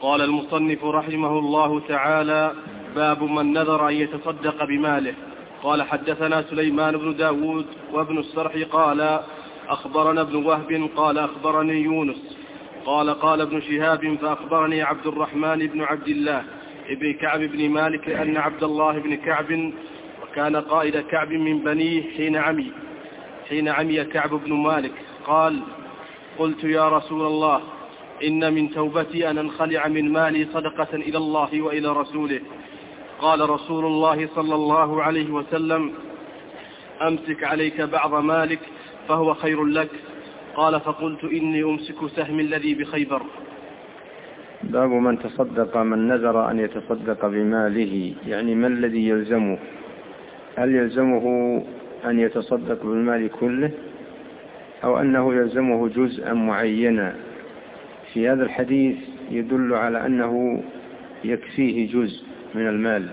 قال المصنف رحمه الله تعالى: باب من نذر أن يتصدق بماله. قال: حدثنا سليمان بن داود وابن السرح قال: أخبرنا ابن وهب قال: أخبرني يونس قال ابن شهاب: فأخبرني عبد الرحمن بن عبد الله ابن كعب بن مالك أن عبد الله بن كعب وكان قائد كعب من بنيه حين عمي كعب بن مالك قال: قلت يا رسول الله، إن من توبتي أن أنخلع من مالي صدقة إلى الله وإلى رسوله. قال رسول الله صلى الله عليه وسلم: أمسك عليك بعض مالك فهو خير لك. قال: فقلت إني أمسك سهمي الذي بخيبر. باب من تصدق، من نذر أن يتصدق بماله، يعني ما الذي يلزمه؟ هل يلزمه أن يتصدق بالمال كله أو أنه يلزمه جزءا معينا؟ في هذا الحديث يدل على أنه يكفيه جزء من المال،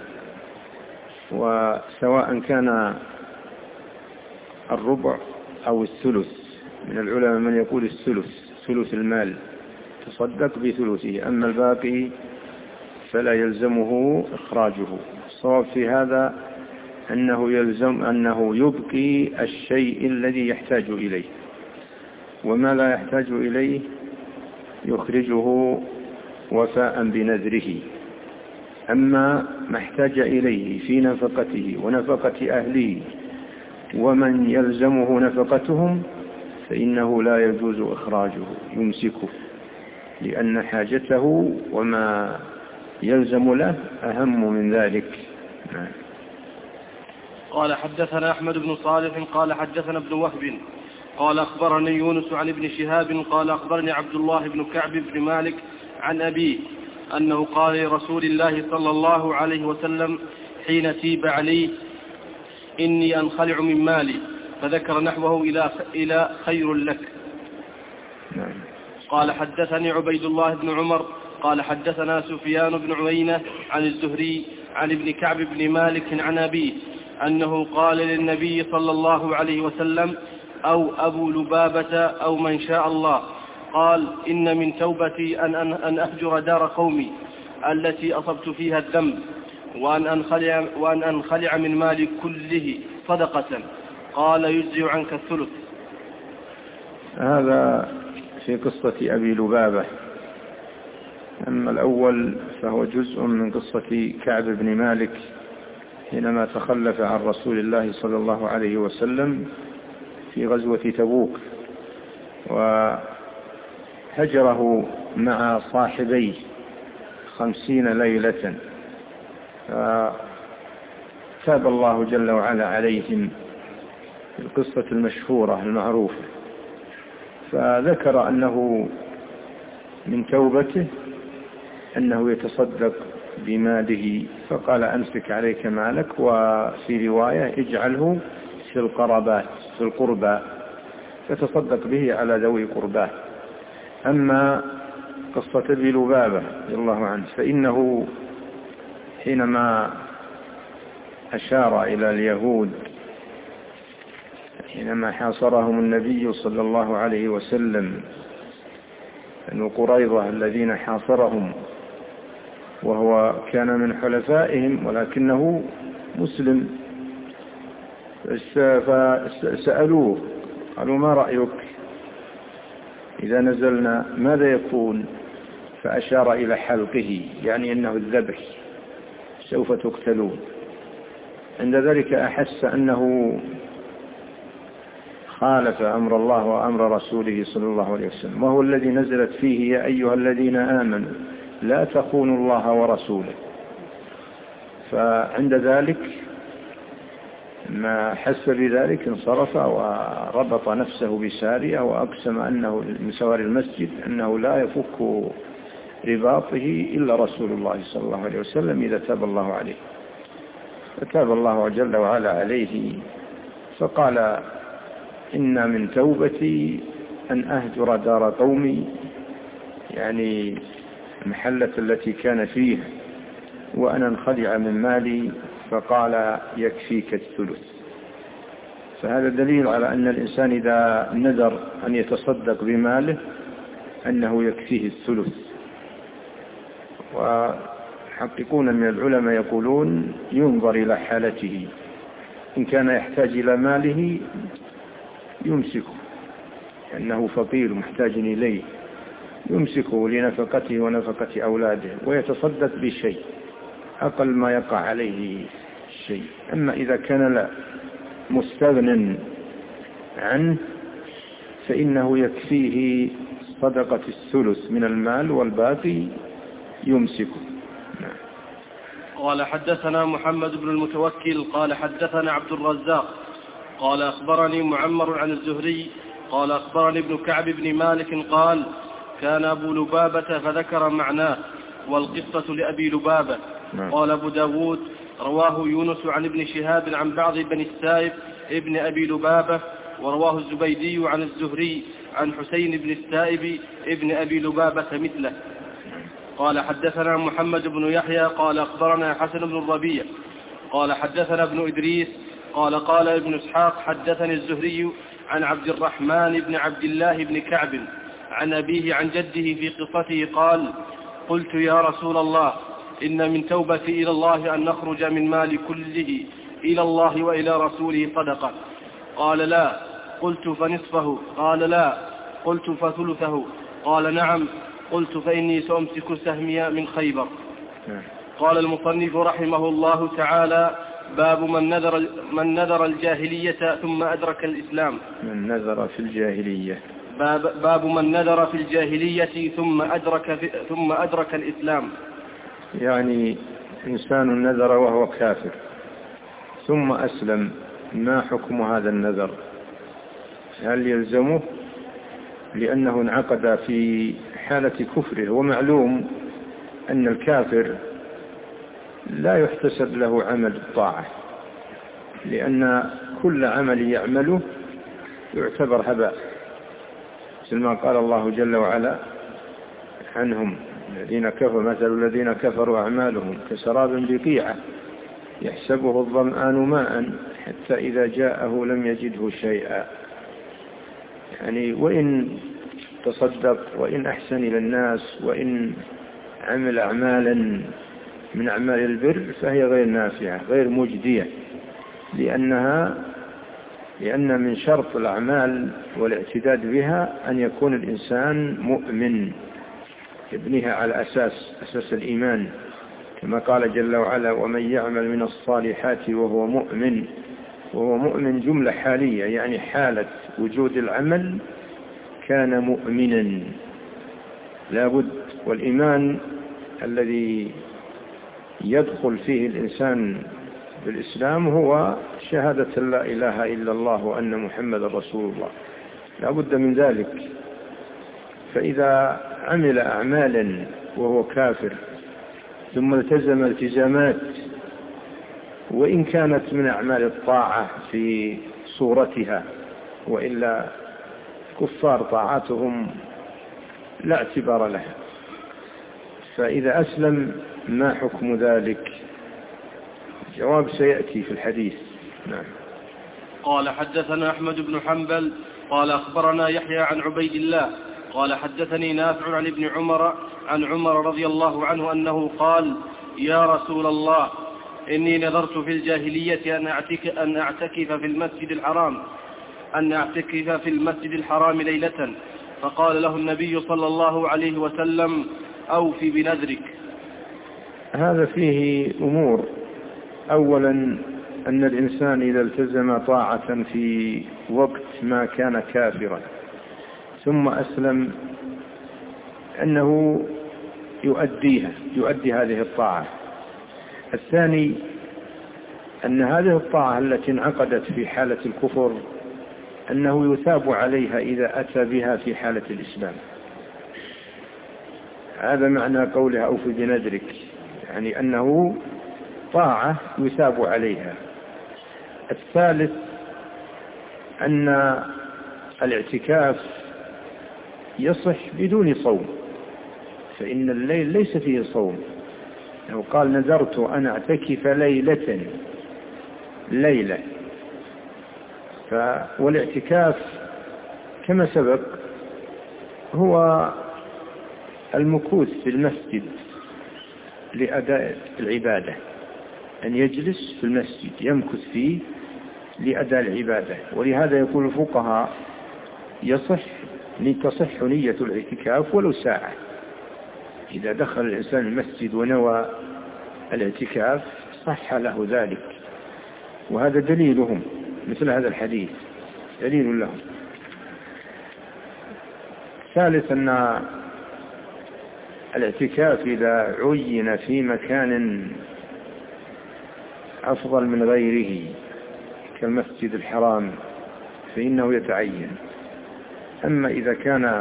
وسواء كان الربع أو الثلث. من العلماء من يقول ثلث المال تصدق بثلثه، أما الباقي فلا يلزمه إخراجه. الصواب في هذا أنه يبقي الشيء الذي يحتاج إليه، وما لا يحتاج إليه يخرجه وفاء بنذره. أما ما احتاج إليه في نفقته ونفقة أهله ومن يلزمه نفقتهم فإنه لا يجوز إخراجه، يمسكه، لأن حاجته وما يلزم له أهم من ذلك. قال: حدثنا أحمد بن صالح قال: حدثنا ابن وهب قال: أخبرني يونس عن ابن شهاب قال: أخبرني عبد الله بن كعب بن مالك عن أبيه أنه قال لرسول الله صلى الله عليه وسلم حين تيب عليه: إني أنخلع من مالي، فذكر نحوه إلى خير لك. قال: حدثني عبيد الله بن عمر قال: حدثنا سفيان بن عيينة عن الزهري عن ابن كعب بن مالك عن أبيه أنه قال للنبي صلى الله عليه وسلم: أو أبو لبابة أو من شاء الله، قال: إن من توبتي أن أهجر دار قومي التي أصبت فيها الذنب، وأن أنخلع من مالي كله صدقة. قال: يجزي عنك الثلث. هذا في قصة أبي لبابة. أما الأول فهو جزء من قصة كعب بن مالك حينما تخلف عن رسول الله صلى الله عليه وسلم في غزوة تبوك، وهجره مع صاحبيه 50 ليلة، فتاب الله جل وعلا عليهم في القصة المشهورة المعروفة. فذكر أنه من توبته أنه يتصدق بماله، فقال: أمسك عليك مالك، وفي رواية اجعله في القربى فتصدق به على ذوي قرباه. أما قصة أبي لبابة رضي الله عنه فإنه حينما أشار إلى اليهود حينما حاصرهم النبي صلى الله عليه وسلم، بنو قريظة الذين حاصرهم، وهو كان من حلفائهم ولكنه مسلم، فسألوه قالوا: ما رأيك إذا نزلنا ماذا يكون؟ فأشار إلى حلقه، يعني أنه الذبح، سوف تقتلون. عند ذلك أحس أنه خالف أمر الله وأمر رسوله صلى الله عليه وسلم، وهو الذي نزلت فيه: يا أيها الذين آمنوا لا تخونوا الله ورسوله. فعند ذلك ما حس بذلك انصرف وربط نفسه بسارية، وأقسم أنه من سوار المسجد أنه لا يفك رباطه إلا رسول الله صلى الله عليه وسلم إذا تاب الله عليه. فتاب الله جل وعلا عليه، فقال: إن من توبتي أن أهجر دار قومي، يعني المحلة التي كان فيه، وأن أنخلع من مالي. فقال: يكفيك الثلث. فهذا دليل على أن الإنسان إذا نذر أن يتصدق بماله أنه يكفيه الثلث. وحقيقون من العلماء يقولون ينظر إلى حالته، إن كان يحتاج إلى ماله يمسكه لأنه فقير محتاج إليه، يمسكه لنفقته ونفقة أولاده ويتصدق بشيء أقل ما يقع عليه الشيء. أما إذا كان لا مستغن عنه فإنه يكفيه صدقة الثلث من المال والباقي يمسكه. قال حدثنا محمد بن المتوكل قال حدثنا عبد الرزاق قال أخبرني معمر عن الزهري قال أخبرني ابن كعب بن مالك قال كان أبو لبابة فذكر معناه والقصة لأبي لبابة. قال أبو داود رواه يونس عن ابن شهاب عن بعض بني السائب ابن أبي لبابة، ورواه الزبيدي عن الزهري عن حسين بن السائب ابن أبي لبابة مثله. قال حدثنا محمد بن يحيى قال أخبرنا حسن بن الربيع قال حدثنا ابن إدريس قال ابن إسحاق حدثني الزهري عن عبد الرحمن بن عبد الله بن كعب عن أبيه عن جده في قصته قال قلت يا رسول الله إن من توبتي إلى الله أن نخرج من مال كله إلى الله وإلى رسوله صدقة. قال لا. قلت فنصفه؟ قال لا. قلت فثلثه؟ قال نعم. قلت فإني سأمسك سهمي من خيبر. قال المصنف رحمه الله تعالى باب من نذر الجاهلية ثم أدرك الإسلام. من نذر في الجاهلية. باب من نذر في الجاهلية ثم أدرك الإسلام. يعني إنسان نذر وهو كافر ثم أسلم، ما حكم هذا النذر؟ هل يلزمه لأنه انعقد في حالة كفره؟ ومعلوم أن الكافر لا يحتسب له عمل الطاعة، لأن كل عمل يعمله يعتبر هباء، مثل ما قال الله جل وعلا عنهم الذين كفروا مثل الذين كفروا أعمالهم كسراب بقيعة يحسبه الظمآن ماء حتى إذا جاءه لم يجده شيئا. يعني وإن تصدق وإن أحسن إلى الناس وإن عمل أعمالا من أعمال البر فهي غير نافعة غير مجدية، لأن من شرط الأعمال والاعتداد بها أن يكون الإنسان مؤمن، يبنيها على أساس الإيمان، كما قال جل وعلا ومن يعمل من الصالحات وهو مؤمن جملة حالية، يعني حالة وجود العمل كان مؤمنا لابد. والإيمان الذي يدخل فيه الإنسان بالإسلام هو شهادة لا إله إلا الله وأن محمد رسول الله، لابد من ذلك. فإذا عمل أعمالا وهو كافر ثم التزم التزامات وإن كانت من أعمال الطاعة في صورتها، وإلا كفار طاعاتهم لا اعتبار لها، فإذا أسلم ما حكم ذلك؟ جواب سيأتي في الحديث. نعم. قال حدثنا أحمد بن حنبل قال أخبرنا يحيى عن عبيد الله قال حدثني نافع عن ابن عمر عن عمر رضي الله عنه أنه قال يا رسول الله إني نذرت في الجاهلية أن أعتكف في المسجد الحرام ليلة، فقال له النبي صلى الله عليه وسلم أوفي بنذرك. هذا فيه أمور. أولا أن الإنسان إذا التزم طاعة في وقت ما كان كافرا ثم أسلم أنه يؤدي هذه الطاعة. الثاني أن هذه الطاعة التي انعقدت في حالة الكفر أنه يثاب عليها إذا أتى بها في حالة الإسلام. هذا معنى قولها أوفي بنذرك، يعني أنه طاعة يثاب عليها. الثالث أن الاعتكاف يصح بدون صوم، فإن الليل ليس فيه صوم. لو قال نذرت أن أعتكف ليلة والاعتكاف كما سبق هو المكوث في المسجد لأداء العبادة، أن يجلس في المسجد يمكث فيه لأداء العبادة. ولهذا يقول الفقهاء تصح نية الاعتكاف ولو ساعة. إذا دخل الإنسان المسجد ونوى الاعتكاف صح له ذلك، وهذا دليلهم، مثل هذا الحديث دليل لهم. ثالث أن الاعتكاف إذا عين في مكان أفضل من غيره كالمسجد الحرام فإنه يتعين. أما إذا كان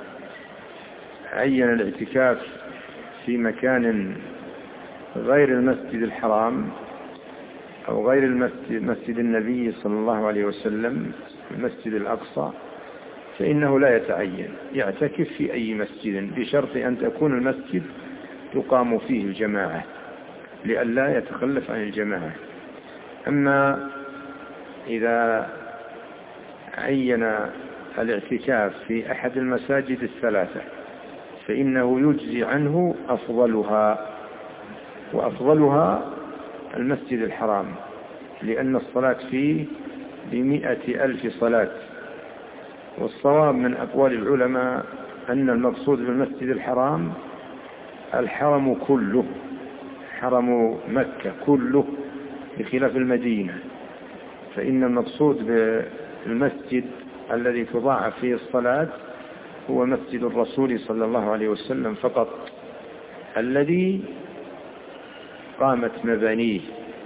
عين الاعتكاف في مكان غير المسجد الحرام أو غير مسجد النبي صلى الله عليه وسلم المسجد الأقصى فإنه لا يتعين، يعتكف في أي مسجد بشرط أن تكون المسجد تقام فيه الجماعة لئلا يتخلف عن الجماعة. أما إذا عين الاعتكاف في أحد المساجد الثلاثة فإنه يجزي عنه أفضلها، وأفضلها المسجد الحرام لأن الصلاة فيه ب100,000 صلاة. والصواب من أقوال العلماء أن المقصود بالمسجد الحرام الحرم كله، حرم مكة كله بخلاف المدينة، فإن المقصود بالمسجد الذي تضاعف فيه الصلاة هو مسجد الرسول صلى الله عليه وسلم فقط الذي قامت مبانيه،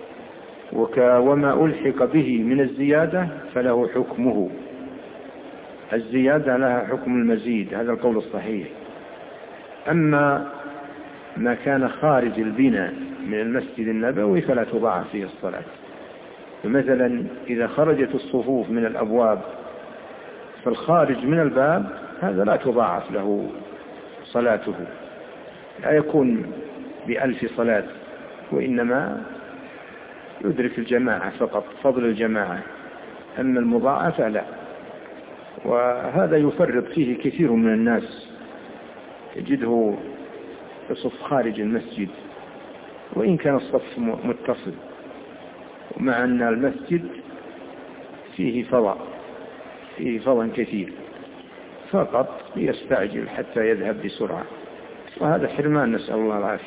وما ألحق به من الزيادة فله حكمه، الزيادة لها حكم المزيد، هذا القول الصحيح. أما ما كان خارج البناء من المسجد النبوي فلا تضاعف فيه الصلاة. فمثلا إذا خرجت الصفوف من الأبواب فالخارج من الباب هذا لا تضاعف له صلاته، لا يكون ب1000 صلاة، وإنما يدرك الجماعة فقط، فضل الجماعة. أما المضاعفة لا. وهذا يفرط فيه كثير من الناس، تجده يصف خارج المسجد وإن كان الصف متصل، ومع أن المسجد فيه فضاء كثير، فقط يستعجل حتى يذهب بسرعة، وهذا حرمان، نسأل الله العافية.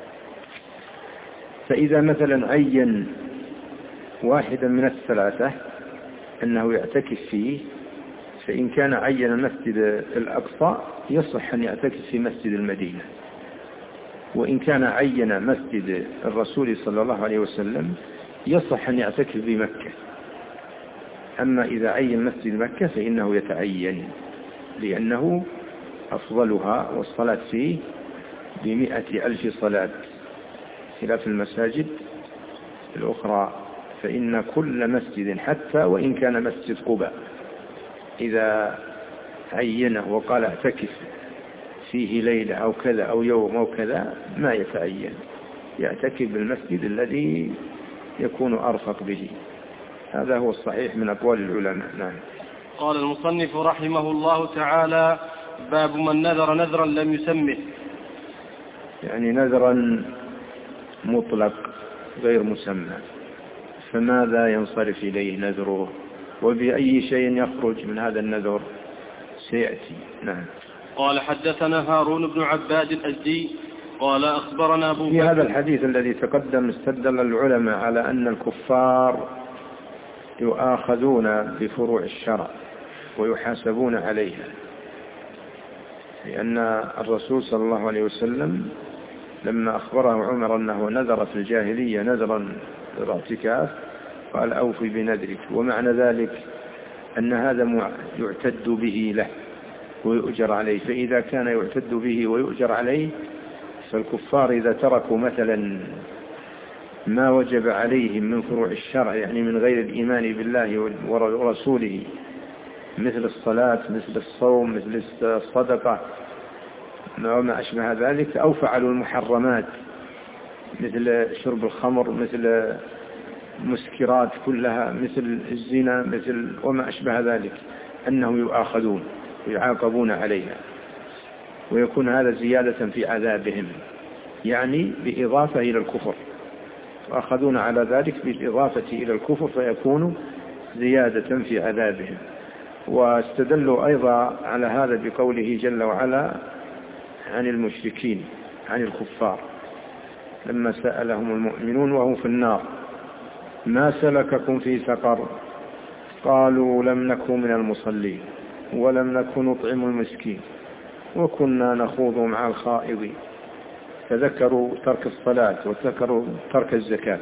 فإذا مثلا عين واحدا من الثلاثة أنه يعتكف فيه، فإن كان عين المسجد الأقصى يصح أن يعتكف في مسجد المدينة، وإن كان عين مسجد الرسول صلى الله عليه وسلم يصح أن يعتكف بمكة. أما إذا عين مسجد مكة فإنه يتعين لأنه أفضلها، والصلاة فيه ب100,000 صلاة خلاف المساجد الأخرى. فإن كل مسجد حتى وإن كان مسجد قباء إذا عينه وقال اعتكف فيه ليلة أو كذا أو يوم أو كذا ما يتعين، يعتكف بالمسجد الذي يكون أرفق به. هذا هو الصحيح من أقوال العلماء. نعم. قال المصنف رحمه الله تعالى: باب من نذر نذرا لم يسمه، يعني نذرا مطلق غير مسمى، فماذا ينصرف إليه نذره وبأي شيء يخرج من هذا النذر سيأتي. نعم. قال حدثنا هارون بن عباد الأزدي قال أخبرنا أبو بكر. في هذا الحديث الذي تقدم استدل العلماء على أن الكفار يؤاخذون بفروع الشرع ويحاسبون عليها، لأن الرسول صلى الله عليه وسلم لما أخبره عمر أنه نذر في الجاهلية نذرا للاعتكاف قال أوفي بنذرك، ومعنى ذلك أن هذا يعتد به له ويؤجر عليه. فإذا كان يعتد به ويؤجر عليه، فالكفار إذا تركوا مثلا ما وجب عليهم من فروع الشرع، يعني من غير الإيمان بالله ورسوله، مثل الصلاة مثل الصوم مثل الصدقة وما أشبه ذلك، أو فعلوا المحرمات مثل شرب الخمر مثل المسكرات كلها مثل الزنا مثل وما أشبه ذلك، أنهم يؤاخذون ويعاقبون عليها، ويكون هذا زيادة في عذابهم. يعني بإضافة إلى الكفر، وأخذون على ذلك بالإضافة إلى الكفر فيكون زيادة في عذابهم. واستدلوا أيضا على هذا بقوله جل وعلا عن المشركين عن الكفار لما سألهم المؤمنون وهم في النار ما سلككم في سقر قالوا لم نكن من المصلين ولم نكن نطعم المسكين وكنا نخوض مع الخائضين. فذكروا ترك الصلاة وذكروا ترك الزكاة،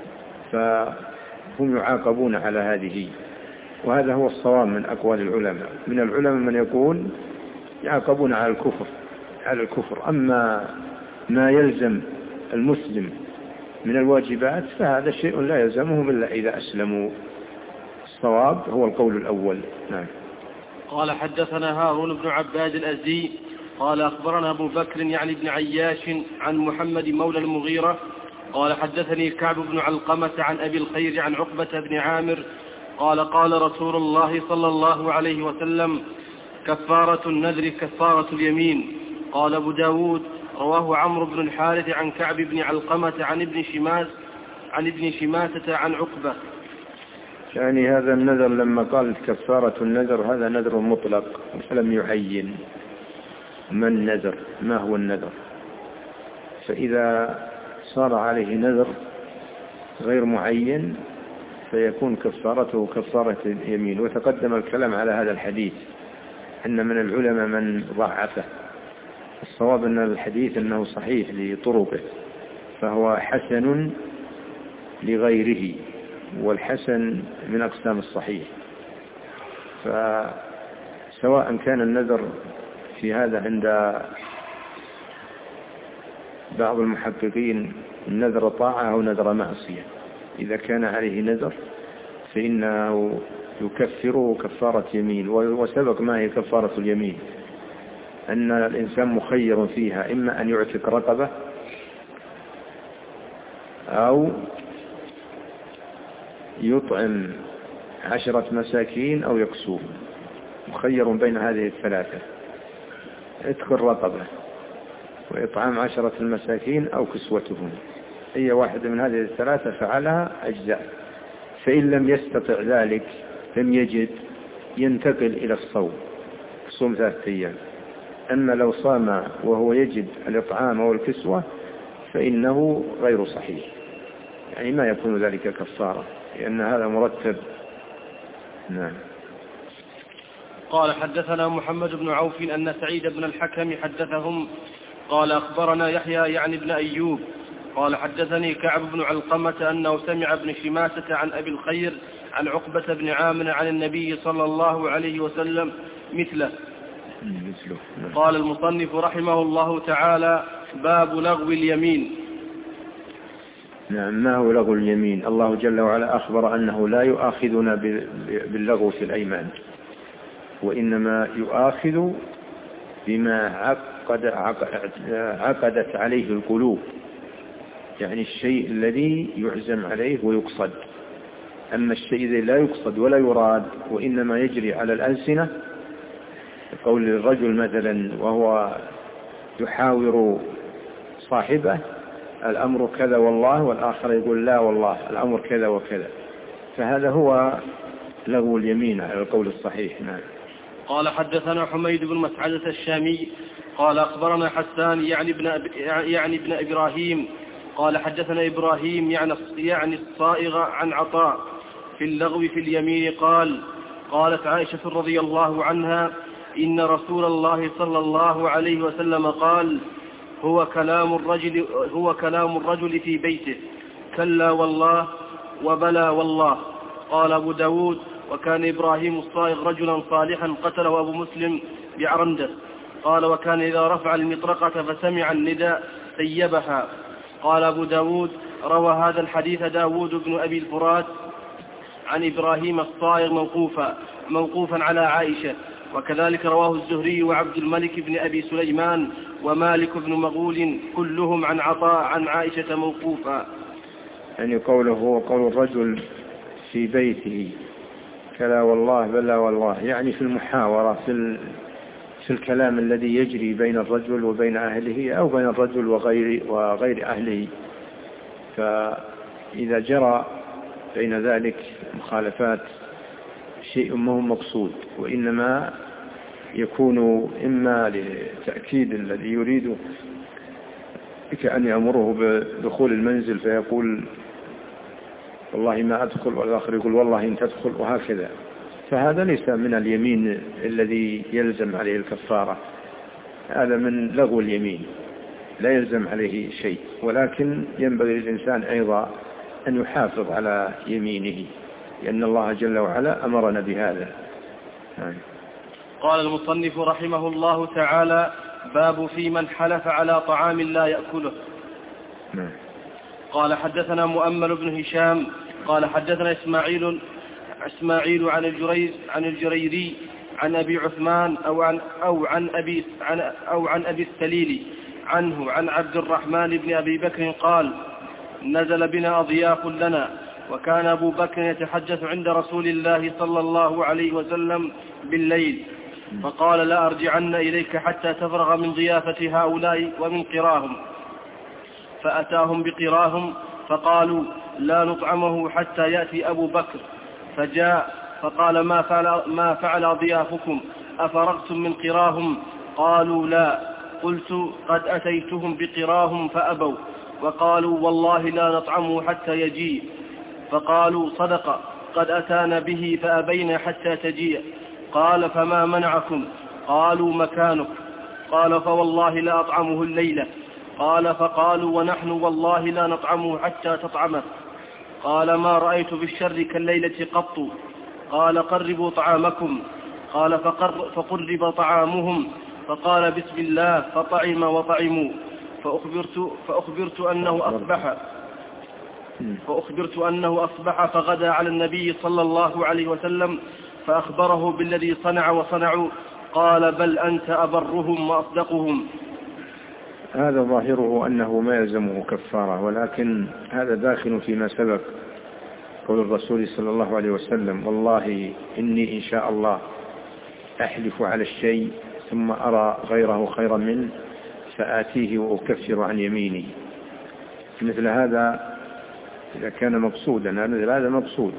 فهم يعاقبون على هذه. وهذا هو الصواب من أقوال العلماء. من العلماء من يقول يعاقبون على الكفر. أما ما يلزم المسلم من الواجبات فهذا شيء لا يلزمهم إلا إذا أسلموا. الصواب هو القول الأول. نعم. قال حدثنا هارون بن عباد الأزدي قال أخبرنا أبو بكر يعني بن عياش عن محمد مولى المغيرة قال حدثني كعب بن علقمة عن أبي الخير عن عقبة بن عامر قال قال رسول الله صلى الله عليه وسلم كفارة النذر كفارة اليمين. قال أبو داود رواه عمرو بن الحارث عن كعب بن علقمة عن ابن شماسة عن عقبة. يعني هذا النذر لما قال كفارة النذر هذا نذر مطلق لم يعين ما النذر، ما هو النذر. فإذا صار عليه نذر غير معين فيكون كفارته كفارة اليمين. وتقدم الكلام على هذا الحديث أن من العلماء من ضعفه. الصواب أن الحديث أنه صحيح لطرقه فهو حسن لغيره، والحسن من أقسام الصحيح. فسواء كان النذر في هذا عند بعض المحققين نذر طاعة أو نذر معصية، إذا كان عليه نذر فإنه يكفره كفارة يمين. وسبق ما هي كفارة اليمين أن الإنسان مخير فيها إما أن يعتق رقبة أو يطعم 10 مساكين أو يكسوهم، مخير بين هذه الثلاثة: عتق الرقبة وإطعام 10 المساكين أو كسوتهم. أي واحدة من هذه الثلاثة فعلها أجزاء. فإن لم يستطع ذلك لم يجد ينتقل إلى الصوم، صوم 3 أيام. أما لو صام وهو يجد الإطعام أو الكسوة فإنه غير صحيح، يعني ما يكون ذلك كفارة لأن هذا مرتب. نعم. قال حدثنا محمد بن عوف أن سعيد بن الحكم حدثهم قال أخبرنا يحيى يعني بن أيوب قال حدثني كعب بن علقمة أنه سمع ابن شماسة عن أبي الخير عن عقبة بن عامر عن النبي صلى الله عليه وسلم مثله. قال المصنف رحمه الله تعالى: باب لغو اليمين. نعم. ما هو لغو اليمين؟ الله جل وعلا أخبر أنه لا يؤاخذنا باللغو في الأيمان، وإنما يؤاخذ بما عقدت عليه القلوب، يعني الشيء الذي يعزم عليه ويقصد. أما الشيء الذي لا يقصد ولا يراد وإنما يجري على الألسنة، قول الرجل مثلا وهو يحاور صاحبه: الأمر كذا والله، والآخر يقول: لا والله الأمر كذا وكذا، فهذا هو لغو اليمين على القول الصحيح. نعم. قال حدثنا حميد بن مسعدة الشامي قال أخبرنا حسان يعني ابن إبراهيم قال حدثنا إبراهيم يعني الصائغ عن عطاء في اللغو في اليمين قالت عائشة رضي الله عنها: إن رسول الله صلى الله عليه وسلم قال: هو كلام الرجل في بيته، كلا والله وبلى والله. قال أبو داود: وكان إبراهيم الصائغ رجلا صالحا قتله أبو مسلم بعرندة. قال: وكان إذا رفع المطرقة فسمع النداء سيبها. قال أبو داود: روى هذا الحديث داود بن أبي الفرات عن إبراهيم الصائغ موقوفا على عائشة، وكذلك رواه الزهري وعبد الملك بن أبي سليمان ومالك بن مغول كلهم عن عطاء عن عائشة موقوفا. يعني قوله هو قول الرجل في بيته كلا والله بلا والله، يعني في المحاورة في الكلام الذي يجري بين الرجل وبين أهله أو بين الرجل وغير أهله. فإذا جرى بين ذلك مخالفات شيء ما هو مقصود، وإنما يكون إما لتأكيد الذي يريده، كأن يأمره بدخول المنزل فيقول والله ما أدخل، والآخر يقول والله إن تدخل، وهكذا. فهذا ليس من اليمين الذي يلزم عليه الكفارة، هذا من لغو اليمين لا يلزم عليه شيء، ولكن ينبغي للإنسان أيضا أن يحافظ على يمينه، لأن الله جل وعلا أمرنا بهذا. قال المصنف رحمه الله تعالى: باب في من حلف على طعام لا يأكله. قال حدثنا مؤمل بن هشام قال حدثنا إسماعيل عن الجريري عن أبي عثمان أو عن أبي السليل عنه عن عبد الرحمن بن أبي بكر قال: نزل بنا أضياف لنا، وكان أبو بكر يتحدث عند رسول الله صلى الله عليه وسلم بالليل، فقال: لا أرجعن إليك حتى تفرغ من ضيافة هؤلاء ومن قراهم. فأتاهم بقراهم فقالوا: لا نطعمه حتى يأتي أبو بكر. فجاء فقال: ما فعل أضيافكم؟ أفرغتم من قراهم؟ قالوا: لا. قلت: قد أتيتهم بقراهم فأبوا، وقالوا: والله لا نطعمه حتى يجيء. فقالوا: صدق، قد أتانا به فأبينا حتى تجيء. قال: فما منعكم؟ قالوا: مكانك. قال: فوالله لا أطعمه الليلة. قال: فقالوا: ونحن والله لا نطعمه حتى تطعمه. قال: ما رأيت بالشر كالليلة قط. قال: قربوا طعامكم. قال: فقرب طعامهم، فقال: بسم الله، فطعم وطعموا. فأخبرت أنه أصبح فغدا على النبي صلى الله عليه وسلم فأخبره بالذي صنع وصنعوا. قال: بل أنت أبرهم وأصدقهم. هذا ظاهره أنه ما يلزمه كفارة، ولكن هذا داخل فيما سبق، قول الرسول صلى الله عليه وسلم: والله إني إن شاء الله أحلف على الشيء ثم أرى غيره خيرا منه فآتيه وأكفر عن يميني. مثل هذا إذا كان مقصودا، مثل هذا مقصود،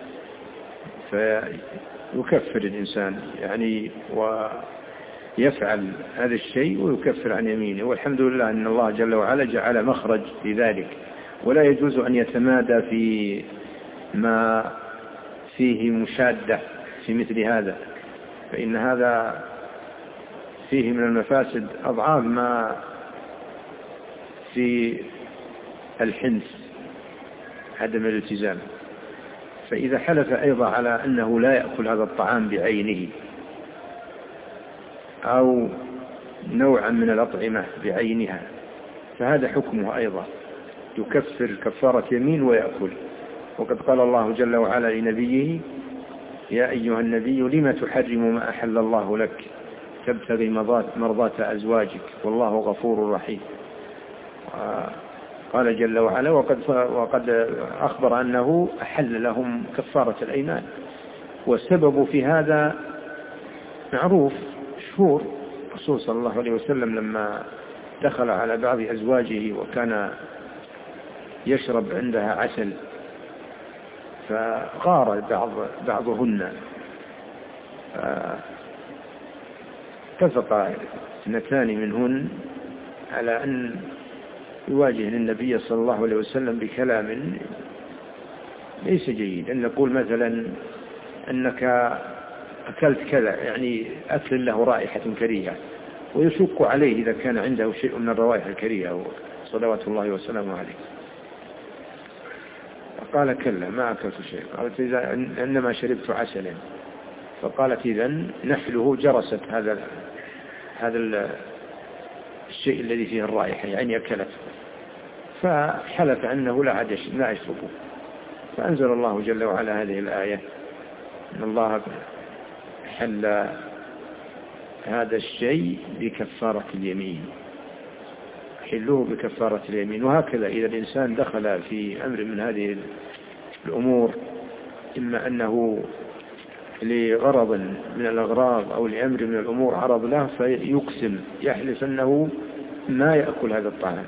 فيكفر الإنسان يعني ويفعل هذا الشيء ويكفر عن يمينه. والحمد لله أن الله جل وعلا جعل مخرج في ذلك، ولا يجوز أن يتمادى في ما فيه مشادة في مثل هذا، فإن هذا فيه من المفاسد أضعاف ما في الحنث، عدم الالتزام. فإذا حلف أيضا على أنه لا يأكل هذا الطعام بعينه أو نوعا من الأطعمة بعينها، فهذا حكمه أيضا يكفر كفارة يمين ويأكل. وقد قال الله جل وعلا لنبيه: يا أيها النبي لم تحرم ما أحل الله لك تبتغي مرضاة أزواجك والله غفور رحيم. قال جل وعلا: وقد أخبر أنه أحل لهم كفارة الأيمان. والسبب في هذا معروف شهور. الرسول صلى الله عليه وسلم لما دخل على بعض أزواجه وكان يشرب عندها عسل، فغار بعضهن، اتفق اثنتان منهن على أن يواجه النبي صلى الله عليه وسلم بكلام ليس جيد، أن نقول مثلا أنك أكلت كذا، يعني أكل له رائحة كريهة، ويشق عليه إذا كان عنده شيء من الروائح الكريهة صلوات الله وسلامه عليه. فقال: كلا ما أكلت شيء. قالت: إنما شربت عسلا. فقالت: إذن نحله جرست هذا الشيء الذي فيه الرائحة، يعني أكلته. فحلف أنه لا يشربه. فأنزل الله جل وعلا هذه الآية: إن الله حل هذا الشيء بكفارة اليمين، حلوه بكفارة اليمين. وهكذا إذا الإنسان دخل في أمر من هذه الأمور، إما أنه لغرض من الأغراض أو لأمر من الأمور عرض له فيقسم يحلف أنه ما يأكل هذا الطعام،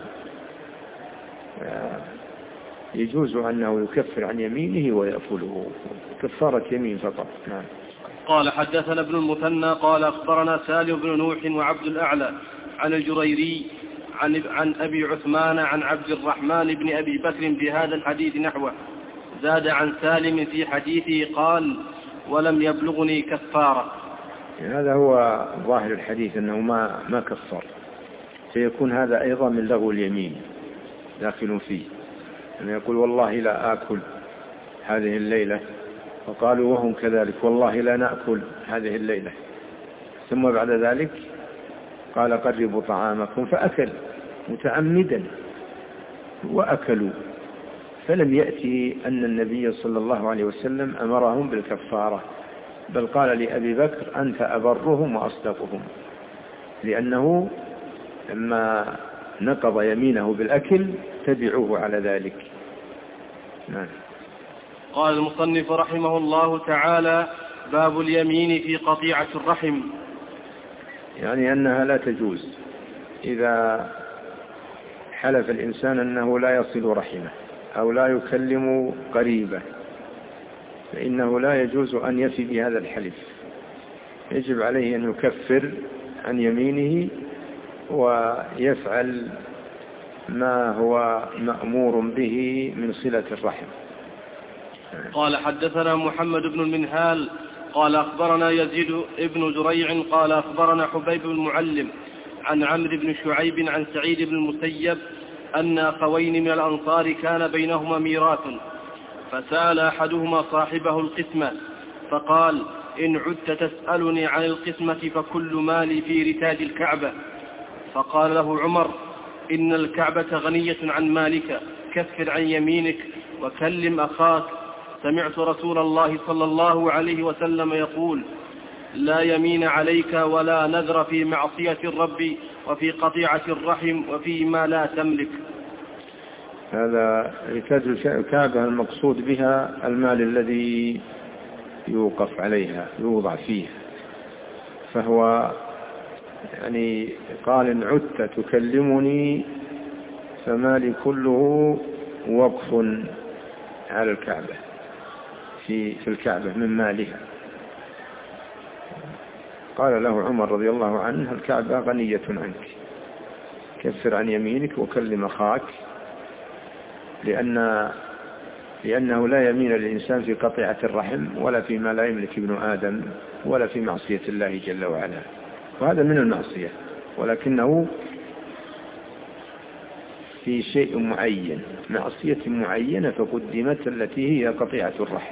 يجوز أنه يكفر عن يمينه ويأكله كفارة يمين فقط. نعم. قال حدثنا ابن المثنى قال أخبرنا سالم بن نوح وعبد الأعلى عن الجريري عن أبي عثمان عن عبد الرحمن بن أبي بكر بهذا الحديث نحوه، زاد عن سالم في حديثه قال ولم يبلغني كفارة. هذا هو ظاهر الحديث أنه ما كفر، سيكون هذا أيضا من لغو اليمين داخل فيه، أن يقول والله لا آكل هذه الليلة، فقالوا وهم كذلك والله لا نأكل هذه الليلة، ثم بعد ذلك قال قربوا طعامكم فأكل متعمدا وأكلوا، فلم يأتي أن النبي صلى الله عليه وسلم أمرهم بالكفارة، بل قال لأبي بكر أنت أبرهم وأصدقهم، لأنه لما نقض يمينه بالأكل تبعوه على ذلك. نعم. قال المصنف رحمه الله تعالى باب اليمين في قطيعة الرحم، يعني أنها لا تجوز إذا حلف الإنسان أنه لا يصل رحمه أو لا يكلم قريبه، فإنه لا يجوز أن يفي بهذا الحلف، يجب عليه أن يكفر عن يمينه ويفعل ما هو مأمور به من صلة الرحم. قال حدثنا محمد بن المنهال قال أخبرنا يزيد بن زريع قال أخبرنا حبيب بن المعلم عن عمرو بن شعيب عن سعيد بن المسيب أن أخوين من الأنصار كان بينهما ميراث، فسأل أحدهما صاحبه القسمة فقال إن عدت تسألني عن القسمة فكل مالي في رتاج الكعبة، فقال له عمر إن الكعبة غنية عن مالك، كفر عن يمينك وكلم أخاك، سمعت رسول الله صلى الله عليه وسلم يقول لا يمين عليك ولا نذر في معصية الرب وفي قطيعة الرحم وفيما لا تملك. هذا رتاج الكعبة المقصود بها المال الذي يوقف عليها يوضع فيه، فهو يعني قال إن عدت تكلمني فمالي كله وقف على الكعبة في الكعبة من مالها. قال له عمر رضي الله عنه الكعبة غنية عنك، كفر عن يمينك وكلم أخاك، لأنه لا يمين للإنسان في قطيعة الرحم ولا فيما لا يملك ابن آدم ولا في معصية الله جل وعلا، وهذا من المعصية، ولكنه في شيء معين، معصية معينة فقدمت التي هي قطيعة الرحم،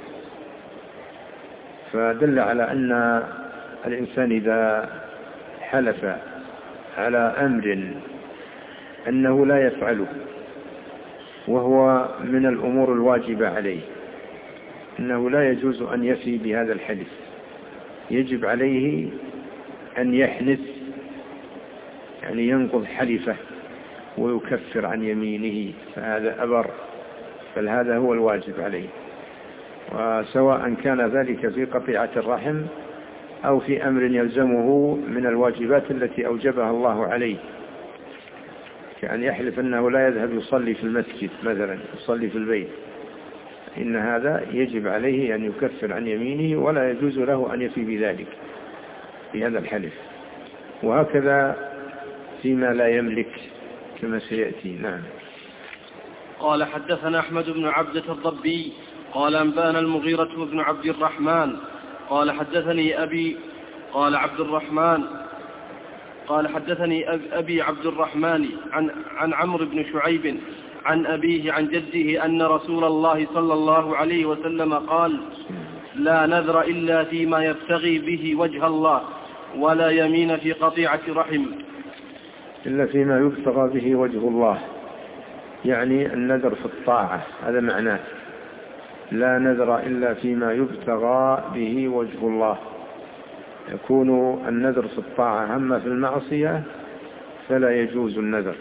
فدل على أن الإنسان إذا حلف على أمر أنه لا يفعله وهو من الأمور الواجبة عليه، أنه لا يجوز أن يفي بهذا الحلف، يجب عليه أن يحنث، يعني ينقض حلفه ويكفر عن يمينه، فهذا أبر، بل هذا هو الواجب عليه، وسواء كان ذلك في قطيعة الرحم أو في أمر يلزمه من الواجبات التي أوجبها الله عليه، كأن يحلف أنه لا يذهب يصلي في المسجد مثلا، يصلي في البيت، إن هذا يجب عليه أن يكفر عن يمينه ولا يجوز له أن يفي بذلك بهذا الحلف، وهكذا فيما لا يملك كما سيأتي. نعم. قال حدثنا أحمد بن عبدة الضبي قال أنبانا المغيرة بن عبد الرحمن قال حدثني أبي قال عبد الرحمن قال حدثني أبي عبد الرحمن عن عمرو بن شعيب عن أبيه عن جده أن رسول الله صلى الله عليه وسلم قال لا نذر إلا فيما يبتغي به وجه الله ولا يمين في قطيعة رحم، إلا فيما يبتغى به وجه الله، يعني النذر في الطاعة، هذا معناه لا نذر إلا فيما يبتغى به وجه الله، يكون النذر في الطاعة، أما في المعصية فلا يجوز النذر،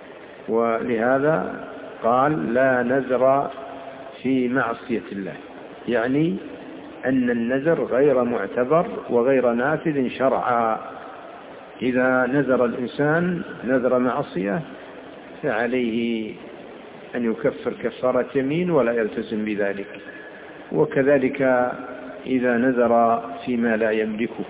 ولهذا قال لا نذر في معصية الله، يعني أن النذر غير معتبر وغير نافذ شرعا. إذا نذر الإنسان نذر معصية فعليه أن يكفر كفارة يمين ولا يلتزم بذلك. وكذلك إذا نذر فيما لا يملكه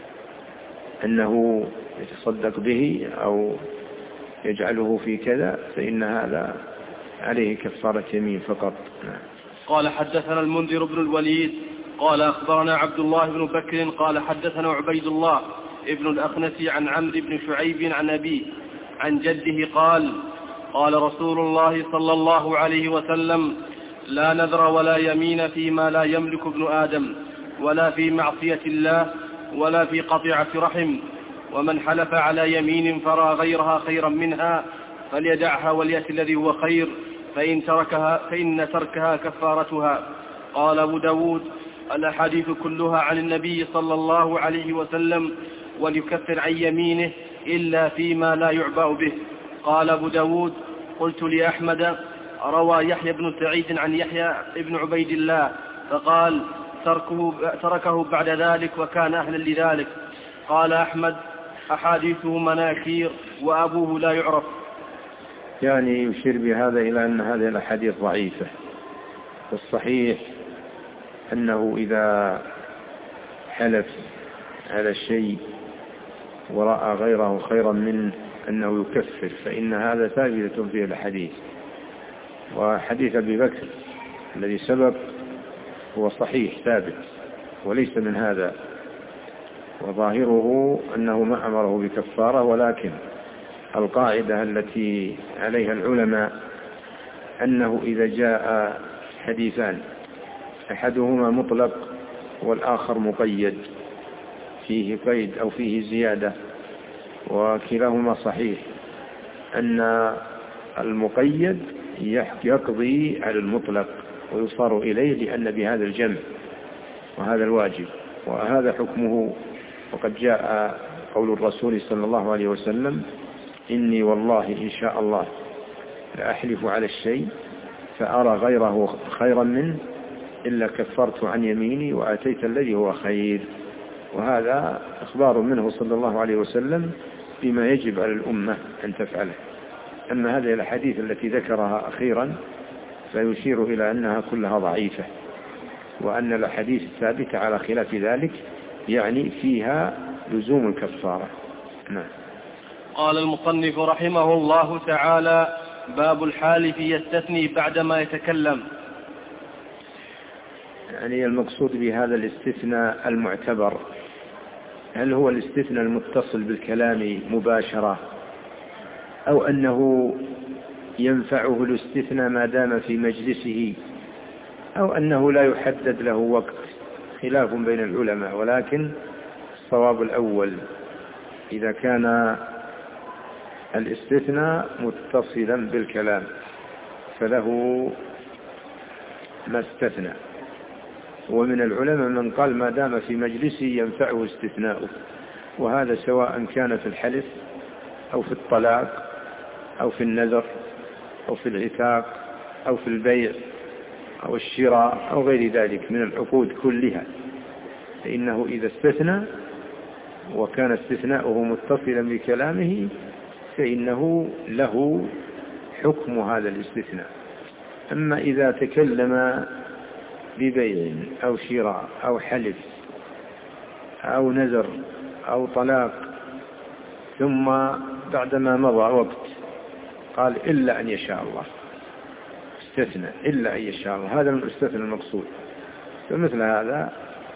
أنه يتصدق به أو يجعله في كذا فإن هذا عليه كفارة يمين فقط. قال حدثنا المنذر بن الوليد قال أخبرنا عبد الله بن بكر قال حدثنا عبيد الله ابن الأخنس عن عمرو بن شعيب عن أبيه عن جده قال قال رسول الله صلى الله عليه وسلم لا نذر ولا يمين فيما لا يملك ابن آدم ولا في معصية الله ولا في قطيعة رحم، ومن حلف على يمين فرى غيرها خيرا منها فليدعها وليأتي الذي هو خير فإن تركها كفارتها. قال أبو داود الأحاديث كلها عن النبي صلى الله عليه وسلم وليكفر عن يمينه إلا فيما لا يعبأ به. قال أبو داود قلت لأحمد روى يحيى بن سعيد عن يحيى بن عبيد الله فقال تركه بعد ذلك وكان أهلا لذلك. قال أحمد أحاديثه مناكير وأبوه لا يعرف. يعني يشير بهذا إلى أن هذه الأحاديث ضعيفة، والصحيح أنه إذا حلف على الشيء ورأى غيره خيرا منه أنه يكفر فإن هذا ثابتة فيه الحديث. وحديث أبي بكر الذي سبق هو صحيح ثابت وليس من هذا، وظاهره أنه ما أمره بكفارة، ولكن القاعدة التي عليها العلماء أنه إذا جاء حديثان أحدهما مطلق والآخر مقيد فيه قيد أو فيه زيادة وكلاهما صحيح، أن المقيد يقضي على المطلق ويصار إليه لأن بهذا الجمع وهذا الواجب وهذا حكمه. وقد جاء قول الرسول صلى الله عليه وسلم إني والله إن شاء الله لأحلف على الشيء فأرى غيره خيرا منه إلا كفرت عن يميني وآتيت الذي هو خير. وهذا إخبار منه صلى الله عليه وسلم بما يجب على الأمة أن تفعله. أما هذه الحديث التي ذكرها أخيرا فيشير إلى أنها كلها ضعيفة، وأن الحديث الثابتة على خلاف ذلك يعني فيها لزوم الكفارة. نعم. قال المصنف رحمه الله تعالى باب الحالف يستثني بعدما يتكلم. يعني المقصود بهذا الاستثناء المعتبر هل هو الاستثناء المتصل بالكلام مباشرة أو أنه ينفعه الاستثناء ما دام في مجلسه أو أنه لا يحدد له وقت، خلاف بين العلماء، ولكن الصواب الأول إذا كان الاستثناء متصلا بالكلام فله ما استثنى. ومن العلماء من قال ما دام في مجلسه ينفعه استثناؤه، وهذا سواء كان في الحلف أو في الطلاق أو في النذر أو في العتاق أو في البيع أو الشراء أو غير ذلك من العقود كلها، فإنه إذا استثنى وكان استثناؤه متصلا بكلامه فإنه له حكم هذا الاستثناء. أما إذا تكلم ببيع أو شراء أو حلف أو نذر أو طلاق ثم بعدما مضى وقت قال إلا أن يشاء الله، استثنى إلا أن يشاء الله، هذا من الاستثناء المقصود. فمثل هذا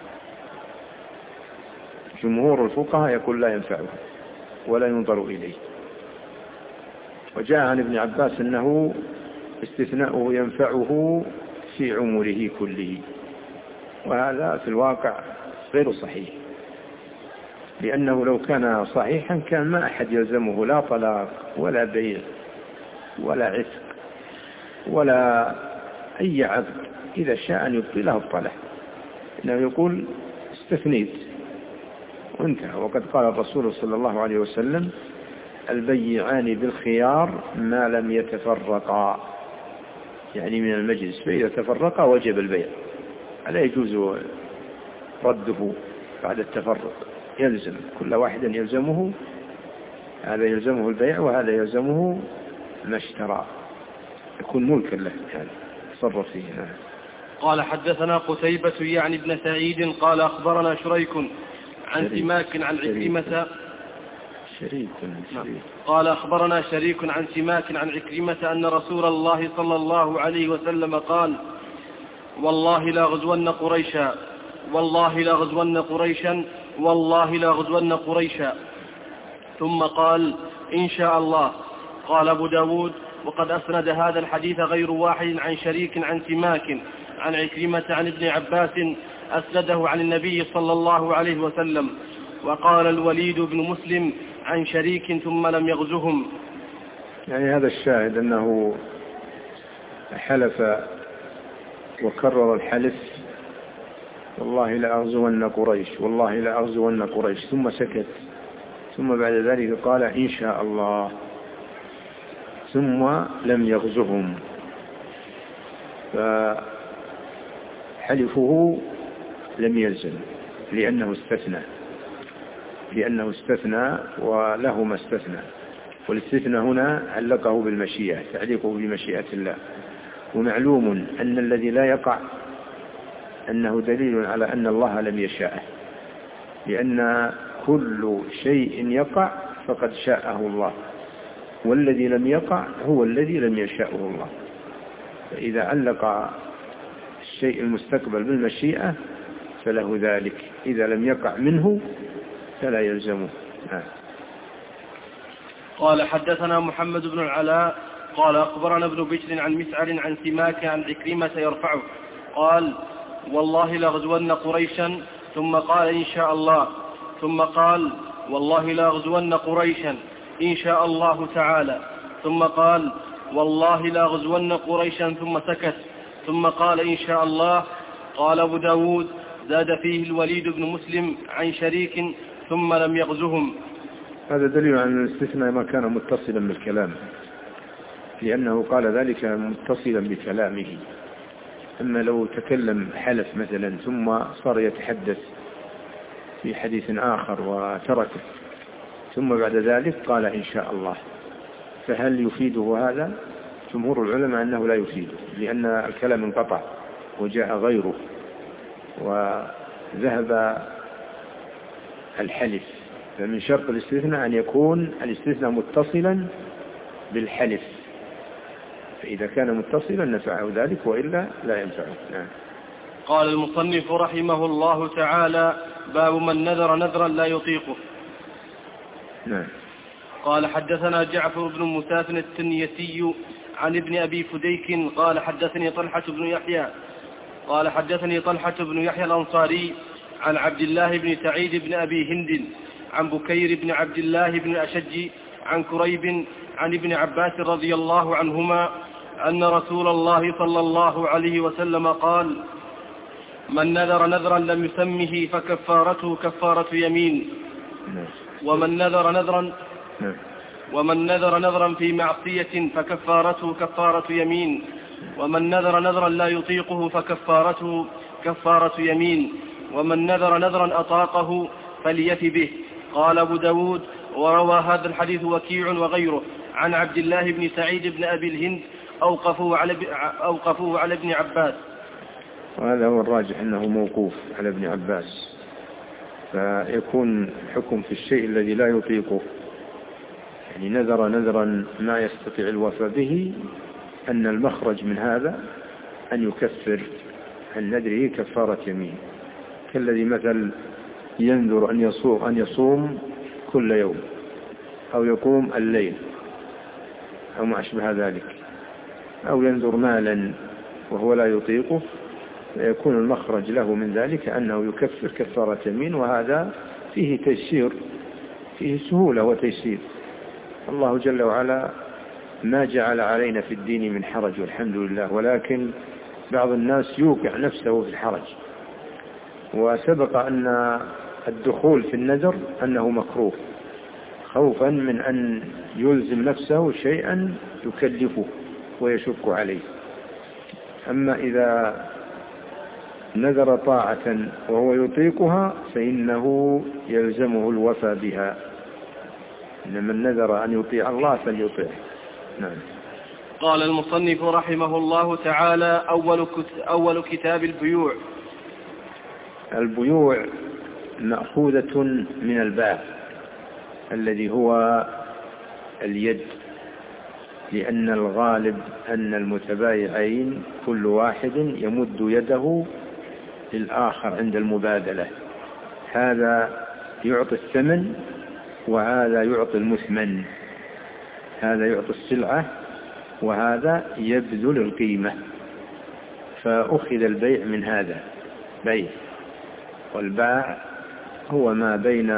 جمهور الفقهاء يقول لا ينفعه ولا ينظر إليه. وجاء عن ابن عباس أنه استثناؤه ينفعه في عمره كله، وهذا في الواقع غير صحيح، لأنه لو كان صحيحا كان ما أحد يلزمه لا طلاق ولا بيع ولا عتق ولا أي عقد، إذا شاء أن يبطله الطلاق، إنه يقول استثنيت وانتهى. وقد قال الرسول صلى الله عليه وسلم البيعان بالخيار ما لم يتفرقا، يعني من المجلس، فإذا تفرقا وجب البيع، لا يجوز رده بعد التفرق، يلزم كل واحد يلزمه، هذا يلزمه البيع وهذا يلزمه ما اشترى، يكون ملكا له يعني تصرف فيه. قال حدثنا قتيبة يعني ابن سعيد قال أخبرنا شريك عن سماك عن عكرمة قال أخبرنا شريك عن سماك عن عكرمة أن رسول الله صلى الله عليه وسلم قال والله لا غزون قريشا والله لا غزون قريشا والله لا غزون قريشا، ثم قال إن شاء الله. قال أبو داود وقد أسند هذا الحديث غير واحد عن شريك عن سماك عن عكرمة عن ابن عباس أسنده عن النبي صلى الله عليه وسلم. وقال الوليد بن مسلم عن شريك ثم لم يغزهم. يعني هذا الشاهد أنه حلف وكرر الحلف والله لا أغزون قريش والله لا أغزون قريش، ثم سكت، ثم بعد ذلك قال إن شاء الله، ثم لم يغزهم، فحلفه لم يلزم لأنه استثنى وله ما استثنى، والاستثناء هنا علقه بالمشيئة، تعليقه بمشيئة الله. ومعلوم أن الذي لا يقع أنه دليل على أن الله لم يشاءه، لأن كل شيء يقع فقد شاءه الله، والذي لم يقع هو الذي لم يشاءه الله. فإذا علق الشيء المستقبل بالمشيئة فله ذلك، إذا لم يقع منه فلا يلزمه. قال حدثنا محمد بن العلاء قال أخبرنا ابن بشر عن مسعر عن سماك عن عكرمة يرفعه قال والله لغزون قريشا، ثم قال إن شاء الله، ثم قال والله لغزون قريشا إن شاء الله تعالى، ثم قال والله لغزون قريشا، ثم سكت، ثم قال إن شاء الله. قال أبو داود زاد فيه الوليد بن مسلم عن شريك ثم لم يغزهم. هذا دليل على أن الاستثناء ما كان متصلا بالكلام، لأنه قال ذلك متصلا بكلامه. أما لو تكلم حلف مثلا ثم صار يتحدث في حديث آخر وتركه، ثم بعد ذلك قال إن شاء الله، فهل يفيده هذا؟ جمهور العلماء أنه لا يفيده، لأن الكلام انقطع وجاء غيره وذهب الحلف. فمن شرط الاستثناء أن يكون الاستثناء متصلا بالحلف، فإذا كان متصلا نفعه ذلك وإلا لا ينفعه. نعم. قال المصنف رحمه الله تعالى باب من نذر نذرا لا يطيقه. نعم. قال حدثنا جعفر بن مسافن التنيسي عن ابن أبي فديك قال حدثني طلحة بن يحيى الأنصاري عن عبد الله بن سعيد بن أبي هند عن بكير بن عبد الله بن أشج عن كريب عن ابن عباس رضي الله عنهما أن رسول الله صلى الله عليه وسلم قال من نذر نذرا لم يسمه فكفارته كفارة يمين، ومن نذر نذرا في معصية فكفارته كفارة يمين، ومن نذر نذرا لا يطيقه فكفارته كفارة يمين، ومن نذر نذرا أطاقه فليف به. قال أبو داود وروى هذا الحديث وكيع وغيره عن عبد الله بن سعيد بن أبي الهند أوقفوه على ابن عباس. وهذا هو الراجح أنه موقوف على ابن عباس، فيكون حكم في الشيء الذي لا يطيقه، يعني نذر نذرا ما يستطيع الوفاء به، أن المخرج من هذا أن يكفر عن نذره كفارة يمين، كالذي مثل ينذر أن يصوم كل يوم أو يقوم الليل أو ما أشبه ذلك، أو ينذر مالا وهو لا يطيقه، فيكون المخرج له من ذلك أنه يكفر كفارة يمين، وهذا فيه تيسير، فيه سهولة وتيسير. الله جل وعلا ما جعل علينا في الدين من حرج والحمد لله، ولكن بعض الناس يوقع نفسه في الحرج. وسبق أن الدخول في النذر أنه مكروه، خوفا من أن يلزم نفسه شيئا يكلفه ويشق عليه. أما إذا نذر طاعة وهو يطيقها فإنه يلزمه الوفى بها، إن من نذر أن يطيع الله فليطيع. نعم. قال المصنف رحمه الله تعالى: أول كتاب البيوع. البيوع مأخوذة من الباع الذي هو اليد، لأن الغالب أن المتبايعين كل واحد يمد يده للآخر عند المبادلة، هذا يعطي الثمن وهذا يعطي المثمن، هذا يعطي السلعة وهذا يبذل القيمة، فأخذ البيع من هذا بيع. والباع هو ما بين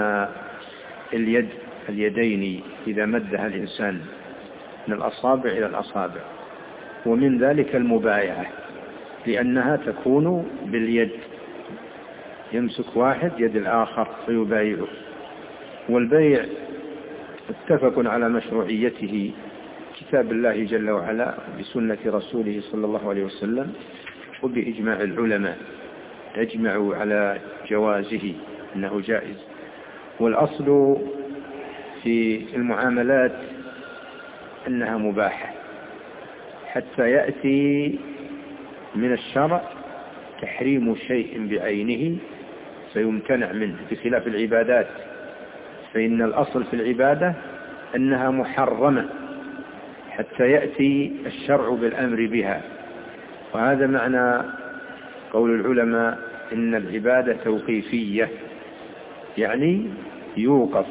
اليدين إذا مدها الإنسان من الأصابع إلى الأصابع، ومن ذلك المبايعة لأنها تكون باليد، يمسك واحد يد الآخر فيبايعه. والبيع متفق على مشروعيته كتاب الله جل وعلا بسنة رسوله صلى الله عليه وسلم وبإجماع العلماء، أجمعوا على جوازه أنه جائز. والأصل في المعاملات أنها مباحة حتى يأتي من الشرع تحريم شيء بعينه فيمتنع منه، بخلاف العبادات فإن الأصل في العبادة أنها محرمة حتى يأتي الشرع بالأمر بها. وهذا معنى قول العلماء إن العبادة توقيفية، يعني يوقف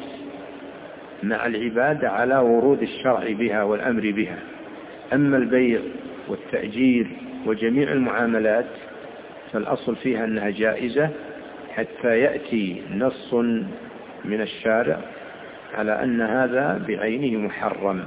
مع العبادة على ورود الشرع بها والأمر بها. أما البيع والتأجير وجميع المعاملات فالأصل فيها أنها جائزة حتى يأتي نص من الشارع على أن هذا بعينه محرم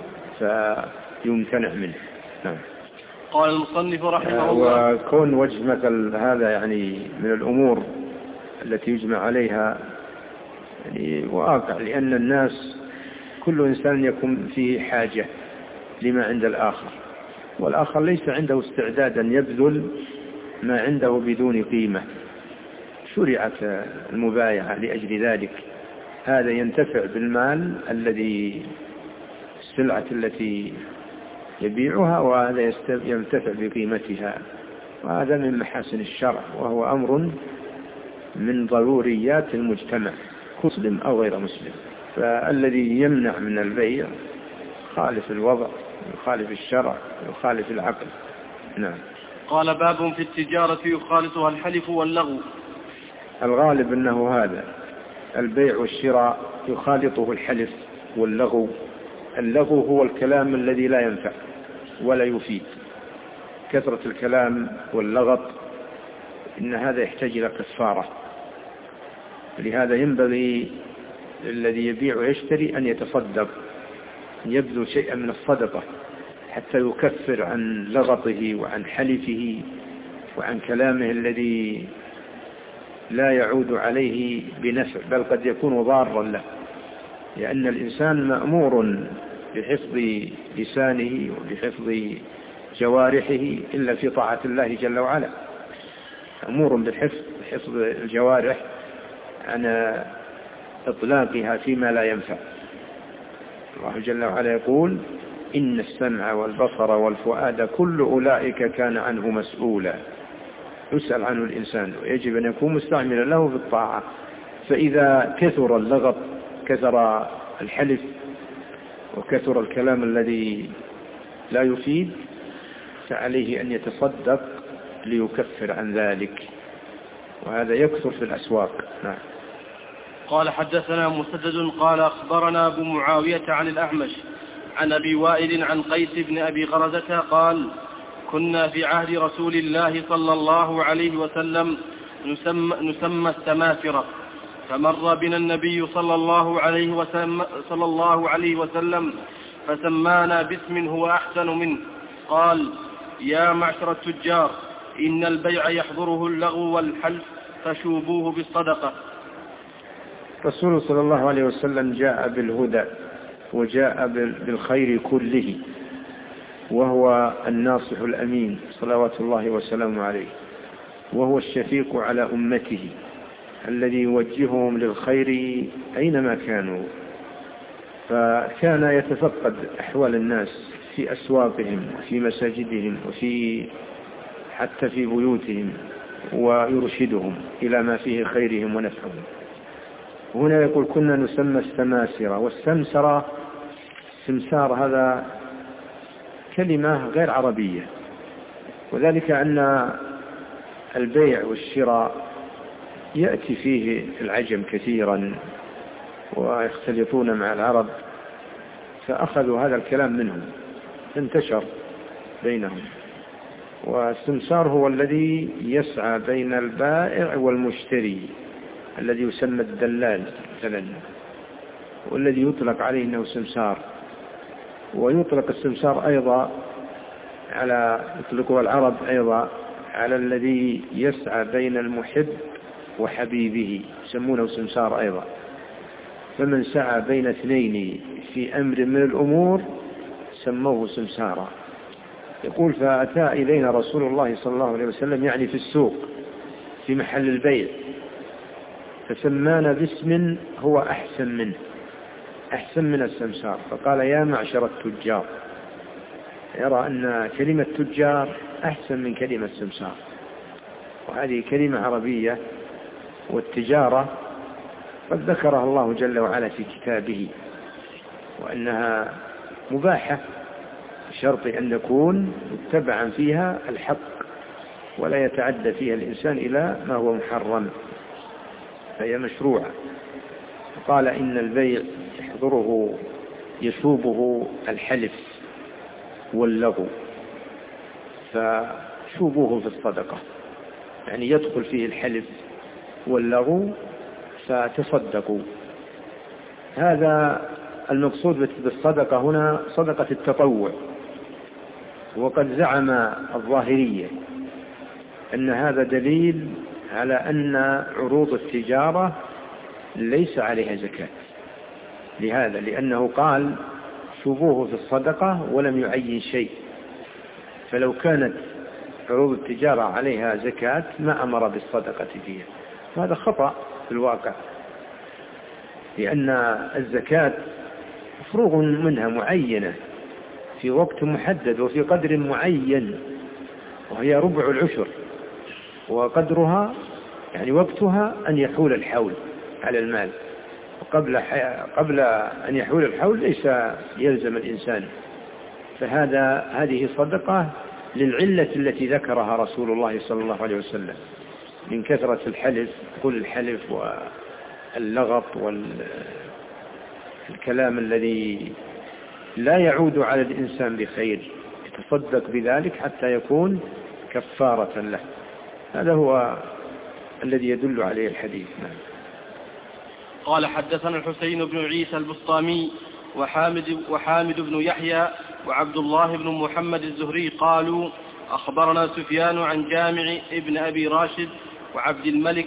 فيمتنع منه. نعم. قال المصنف رحمه الله: وكون وجه مثل هذا يعني من الأمور التي يجمع عليها يعني واقع، لأن الناس كل إنسان يكون فيه حاجة لما عند الآخر، والآخر ليس عنده استعداد أن يبذل ما عنده بدون قيمة. شرعت المبايعة لأجل ذلك، هذا ينتفع بالمال الذي السلعة التي يبيعها، وهذا ينتفع بقيمتها، وهذا من محاسن الشرع، وهو أمر من ضروريات المجتمع مسلم أو غير مسلم. فالذي يمنع من البيع يخالف الوضع، يخالف الشرع، يخالف العقل. نعم. قال: باب في التجارة يخالطها الحلف واللغو. الغالب أنه هذا البيع والشراء يخالطه الحلف واللغو. اللغو هو الكلام الذي لا ينفع ولا يفيد، كثرة الكلام واللغط إن هذا يحتاج إلى كفارة. لهذا ينبغي الذي يبيع ويشتري أن يتصدق، يبذل شيئا من الصدقة حتى يكفر عن لغطه وعن حلفه وعن كلامه الذي لا يعود عليه بنفع، بل قد يكون ضارا له، لأن الإنسان مأمور بحفظ لسانه وبحفظ جوارحه إلا في طاعة الله جل وعلا، مأمور بحفظ الجوارح عن إطلاقها فيما لا ينفع. الله جل وعلا يقول: إن السمع والبصر والفؤاد كل أولئك كان عنه مسؤولا. يسأل عنه الإنسان ويجب أن يكون مستعملا له في الطاعة. فإذا كثر اللغط، كثر الحلف، وكثر الكلام الذي لا يفيد، فعليه أن يتصدق ليكفر عن ذلك، وهذا يكثر في الأسواق. نعم. قال: حدثنا مسدد قال: أخبرنا أبو معاوية عن الأعمش عن أبي وائل عن قيس بن أبي غرزة قال: كنا في عهد رسول الله صلى الله عليه وسلم نسمى السمافرة، فمر بنا النبي صلى الله عليه وسلم فسمانا باسم هو أحسن منه، قال: يا معشر التجار، إن البيع يحضره اللغو والحلف فشوبوه بالصدقة. رسول صلى الله عليه وسلم جاء بالهدى وجاء بالخير كله، وهو الناصح الأمين صلوات الله وسلامه عليه، وهو الشفيق على أمته الذي يوجههم للخير أينما كانوا. فكان يتفقد أحوال الناس في أسواقهم وفي مساجدهم حتى في بيوتهم، ويرشدهم إلى ما فيه خيرهم ونفعهم. هنا يقول كنا نسمى السماسرة. والسمسرة، السمسار هذا كلمة غير عربية، وذلك أن البيع والشراء يأتي فيه العجم كثيرا ويختلطون مع العرب، فأخذوا هذا الكلام منهم انتشر بينهم. والسمسار هو الذي يسعى بين البائع والمشتري، الذي يسمى الدلال مثلا، والذي يطلق عليه أنه سمسار. ويطلق السمسار أيضا يطلقه العرب أيضا على الذي يسعى بين المحب وحبيبه، يسمونه سمسار أيضا. فمن سعى بين اثنين في أمر من الأمور سموه سمسارا. يقول فأتى إلينا رسول الله صلى الله عليه وسلم، يعني في السوق في محل البيع، فسمانا باسم هو أحسن من السمسار، فقال يا معشر التجار. يرى أن كلمة تجار أحسن من كلمة سمسار، وهذه كلمة عربية. والتجارة قد ذكرها الله جل وعلا في كتابه، وأنها مباحة بشرط أن يكون متبعا فيها الحق، ولا يتعدى فيها الإنسان إلى ما هو محرم، فهي مشروعة. قال إن البيع يشوبه الحلف واللغو، فشوبوه في الصدقة، يعني يدخل فيه الحلف واللغو فتصدقوا. هذا المقصود بالصدقة هنا صدقة التطوع. وقد زعم الظاهرية أن هذا دليل على أن عروض التجارة ليس عليها زكاة، لأنه قال شوبوه في الصدقة ولم يعين شيء. فلو كانت عروض التجارة عليها زكاة ما أمر بالصدقة فيها. هذا خطأ في الواقع، لأن الزكاة مفروغ منها معينة في وقت محدد وفي قدر معين، وهي ربع العشر، وقدرها يعني وقتها أن يحول الحول على المال. قبل أن يحول الحول ليس يلزم الإنسان. هذه صدقة للعلة التي ذكرها رسول الله صلى الله عليه وسلم من كثرة الحلف، كل الحلف واللغط والكلام الذي لا يعود على الإنسان بخير، يتصدق بذلك حتى يكون كفارة له. هذا هو الذي يدل عليه الحديث. قال حدثنا الحسين بن عيسى البسطامي وحامد بن يحيى وعبد الله بن محمد الزهري قالوا أخبرنا سفيان عن جامع ابن أبي راشد وعبد الملك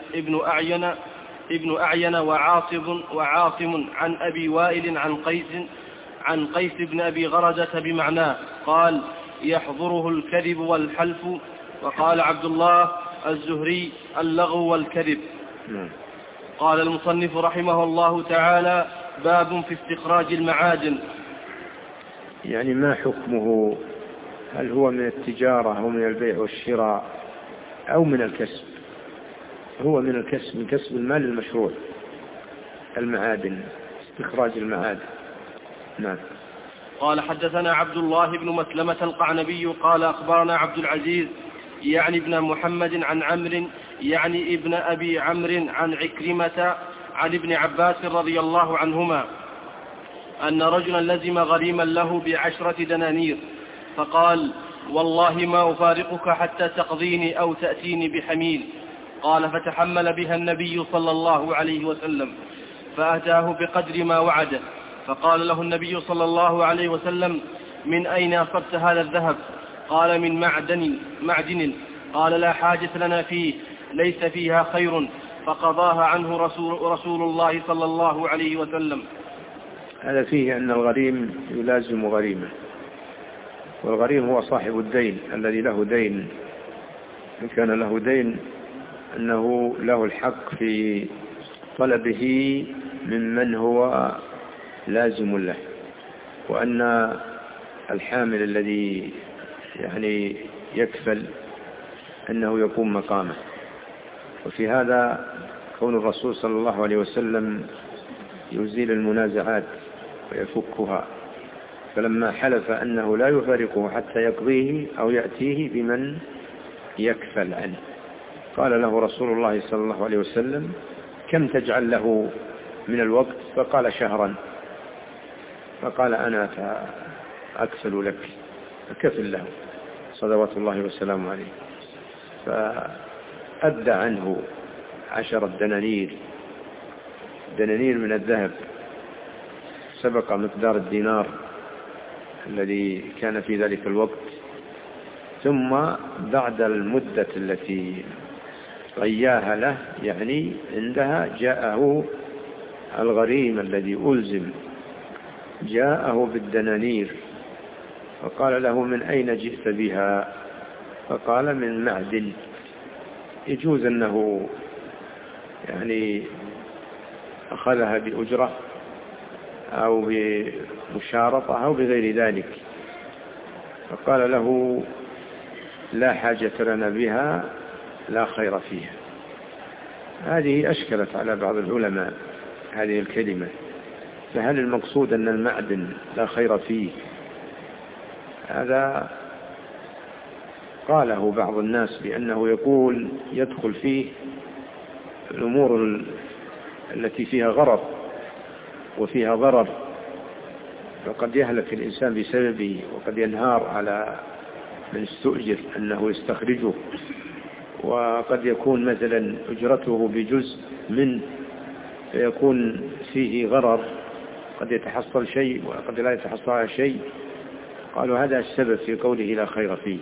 ابن أعين وعاصم عن أبي وائل عن قيس بن أبي غرزة بمعناه قال يحضره الكذب والحلف. وقال عبد الله الزهري اللغو والكذب. قال المصنف رحمه الله تعالى باب في استخراج المعادن. يعني ما حكمه؟ هل هو من التجارة أو من البيع والشراء أو من الكسب؟ هو من الكسب، من كسب المال المشروع، المعادن، استخراج المعادن. نعم. قال حدثنا عبد الله بن مسلمة القعنبي قال أخبرنا عبد العزيز يعني ابن محمد عن عمرو يعني ابن أبي عمرو عن عكرمة عن ابن عباس رضي الله عنهما أن رجلا لزم غريما له ب10 دنانير فقال والله ما أفارقك حتى تقضيني أو تأتيني بحميل. قال فتحمل بها النبي صلى الله عليه وسلم فأتاه بقدر ما وعده. فقال له النبي صلى الله عليه وسلم من أين أصبت هذا الذهب؟ قال من معدن. قال لا حاجة لنا فيه، ليس فيها خير. فقضاها عنه رسول الله صلى الله عليه وسلم. هذا فيه أن الغريم يلازم غريمه، والغريم هو صاحب الدين الذي له دين إن كان له دين أنه له الحق في طلبه ممن هو لازم له، وأن الحامل الذي يعني يكفل أنه يقوم مقامه. وفي هذا كون الرسول صلى الله عليه وسلم يزيل المنازعات ويفكها، فلما حلف أنه لا يفارقه حتى يقضيه أو يأتيه بمن يكفل عنه، قال له رسول الله صلى الله عليه وسلم: كم تجعل له من الوقت؟ فقال: شهرا. فقال: أنا أكفل لك، فكفل له صلوات الله وسلامه عليه. فأدى عنه 10 دنانير من الذهب، سبق مقدار الدينار الذي كان في ذلك الوقت. ثم بعد المدة التي غياها له، يعني عندها، جاءه الغريم الذي ألزم، جاءه بالدنانير فقال له: من أين جئت بها؟ فقال: من معدن. يجوز أنه يعني أخذها بأجرة أو بمشارطة أو بغير ذلك. فقال له: لا حاجة لنا بها، لا خير فيها. هذه أشكلت على بعض العلماء هذه الكلمة، فهل المقصود أن المعدن لا خير فيه؟ هذا قاله بعض الناس بأنه يقول يدخل فيه الأمور التي فيها غرض وفيها ضرر، وقد يهلك الإنسان بسببه، وقد ينهار على من استؤجر أنه يستخرجه، وقد يكون مثلا أجرته بجزء منه فيكون فيه غرر، قد يتحصل شيء وقد لا يتحصل شيء. قالوا هذا السبب في قوله لا خير فيه.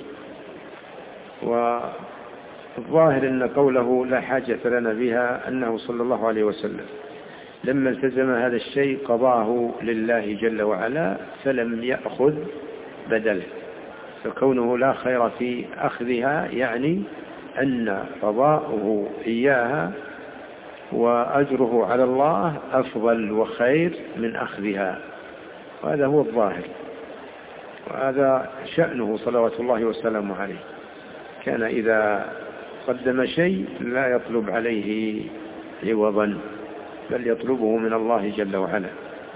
والظاهر أن قوله لا حاجة لنا بها أنه صلى الله عليه وسلم لما التزم هذا الشيء قضاه لله جل وعلا، فلم يأخذ بدله. فكونه لا خير في أخذها يعني أن قضاؤه إياها وأجره على الله أفضل وخير من أخذها، وهذا هو الظاهر، وهذا شأنه صلوات الله وسلامه عليه. كان إذا قدم شيء لا يطلب عليه عوضا، بل يطلبه من الله جل وعلا.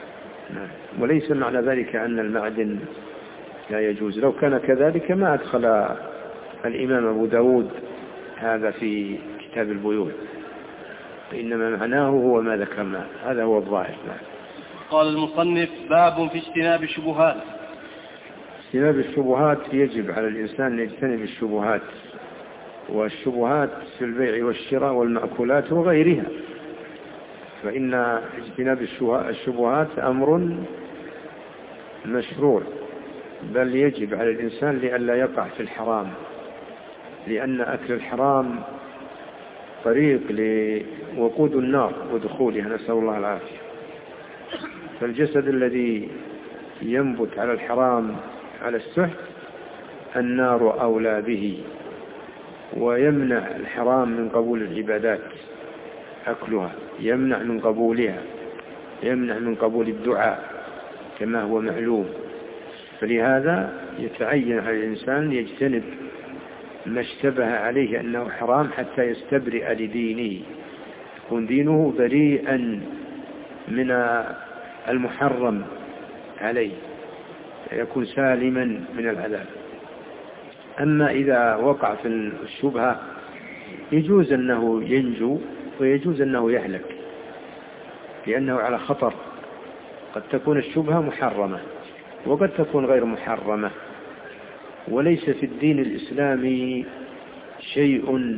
وليس معنى ذلك أن المعدن لا يجوز. لو كان كذلك ما أدخل الإمام أبو داود هذا في كتاب البيوع، إنما معناه هو ما ذكرنا، هذا هو الظاهر. قال المصنف: باب في اجتناب الشبهات. اجتناب الشبهات، يجب على الإنسان أن يجتنب الشبهات، والشبهات في البيع والشراء والمأكولات وغيرها، فإن اجتناب الشبهات أمر مشروع، بل يجب على الإنسان لئلا يقع في الحرام، لأن أكل الحرام طريق لوقود النار ودخولها، نسأل الله العافية. فالجسد الذي ينبت على الحرام على السحت النار أولى به، ويمنع الحرام من قبول العبادات، أكلها يمنع من قبولها، يمنع من قبول الدعاء كما هو معلوم. فلهذا يتعين على الإنسان يجتنب ما اشتبه عليه أنه حرام حتى يستبرئ لدينه، يكون دينه بريئا من المحرم عليه، يكون سالما من العذاب. أما إذا وقع في الشبهة يجوز أنه ينجو ويجوز أنه يهلك، لأنه على خطر. قد تكون الشبهة محرمة وقد تكون غير محرمة، وليس في الدين الإسلامي شيء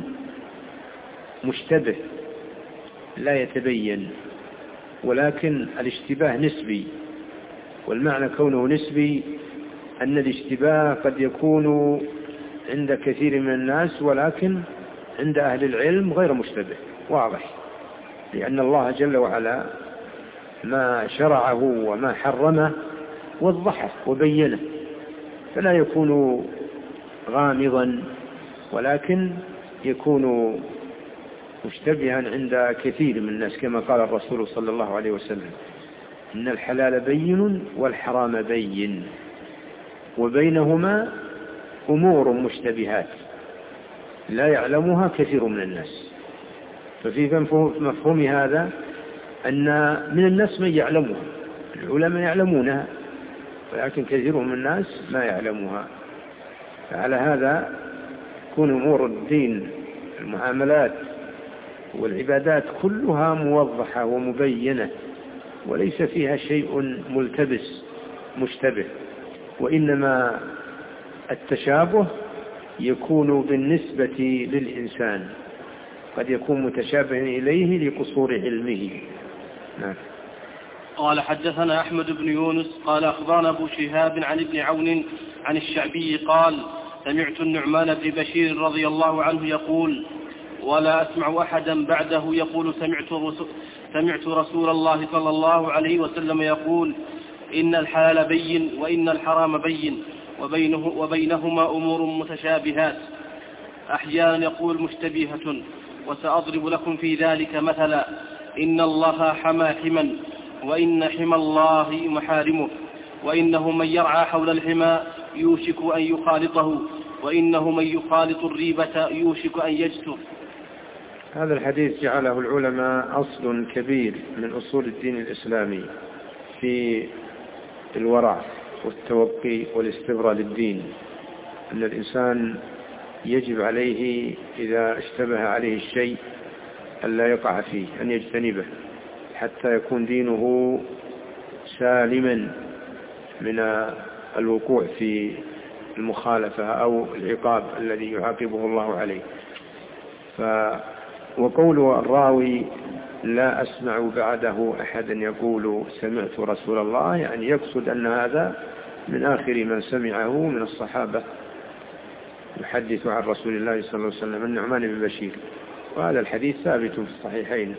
مشتبه لا يتبين، ولكن الاشتباه نسبي. والمعنى كونه نسبي أن الاشتباه قد يكون عند كثير من الناس، ولكن عند أهل العلم غير مشتبه واضح، لأن الله جل وعلا ما شرعه وما حرمه وضحه وبينه، فلا يكون غامضا، ولكن يكون مشتبها عند كثير من الناس، كما قال الرسول صلى الله عليه وسلم: إن الحلال بين والحرام بين وبينهما أمور مشتبهات لا يعلمها كثير من الناس. ففي مفهوم هذا أن من الناس من يعلمها، العلماء يعلمونها، ولكن كثير من الناس ما يعلمها. فعلى هذا تكون أمور الدين، المعاملات والعبادات كلها موضحة ومبينة، وليس فيها شيء ملتبس مشتبه، وإنما التشابه يكون بالنسبة للإنسان، قد يكون متشابها إليه لقصور علمه. نعم. قال حدثنا أحمد بن يونس قال أخبرنا أبو شهاب عن ابن عون عن الشعبي قال: سمعت النعمان بن بشير رضي الله عنه يقول: ولا أسمع أحدا بعده يقول: سمعت رسول الله صلى الله عليه وسلم يقول: إن الحلال بين وإن الحرام بين وبينهما أمور متشابهات. أحيانا يقول مشتبهة، وسأضرب لكم في ذلك مثلا: إن الله حمى حما، وإن حمى الله محارمه، وإنه من يرعى حول الحمى يوشك أن يخالطه، وإنه من يخالط الريبة يوشك أن يجتر. هذا الحديث جعله العلماء أصل كبير من أصول الدين الإسلامي في الورع والتوقي والاستبراء للدين، أن الإنسان يجب عليه إذا اشتبه عليه الشيء ألا يقع فيه، أن يجتنبه حتى يكون دينه سالما من الوقوع في المخالفة أو العقاب الذي يعاقبه الله عليه. وقول الراوي: لا أسمع بعده أحدا يقول سمعت رسول الله، يعني يقصد أن هذا من آخر من سمعه من الصحابة يحدث عن رسول الله صلى الله عليه وسلم، النعمان بن بشير. وهذا الحديث ثابت في الصحيحين.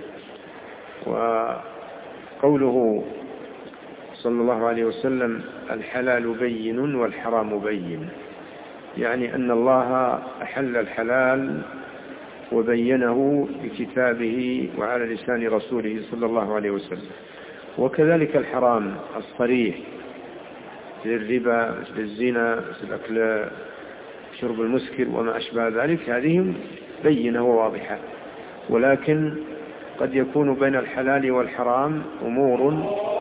وقوله صلى الله عليه وسلم: الحلال بين والحرام بين، يعني أن الله أحل الحلال وبينه بكتابه وعلى لسان رسوله صلى الله عليه وسلم، وكذلك الحرام الصريح مثل الربا، مثل الزنا، مثل أكل شرب المسكر وما أشبه ذلك، هذه بينة وواضحة. ولكن قد يكون بين الحلال والحرام أمور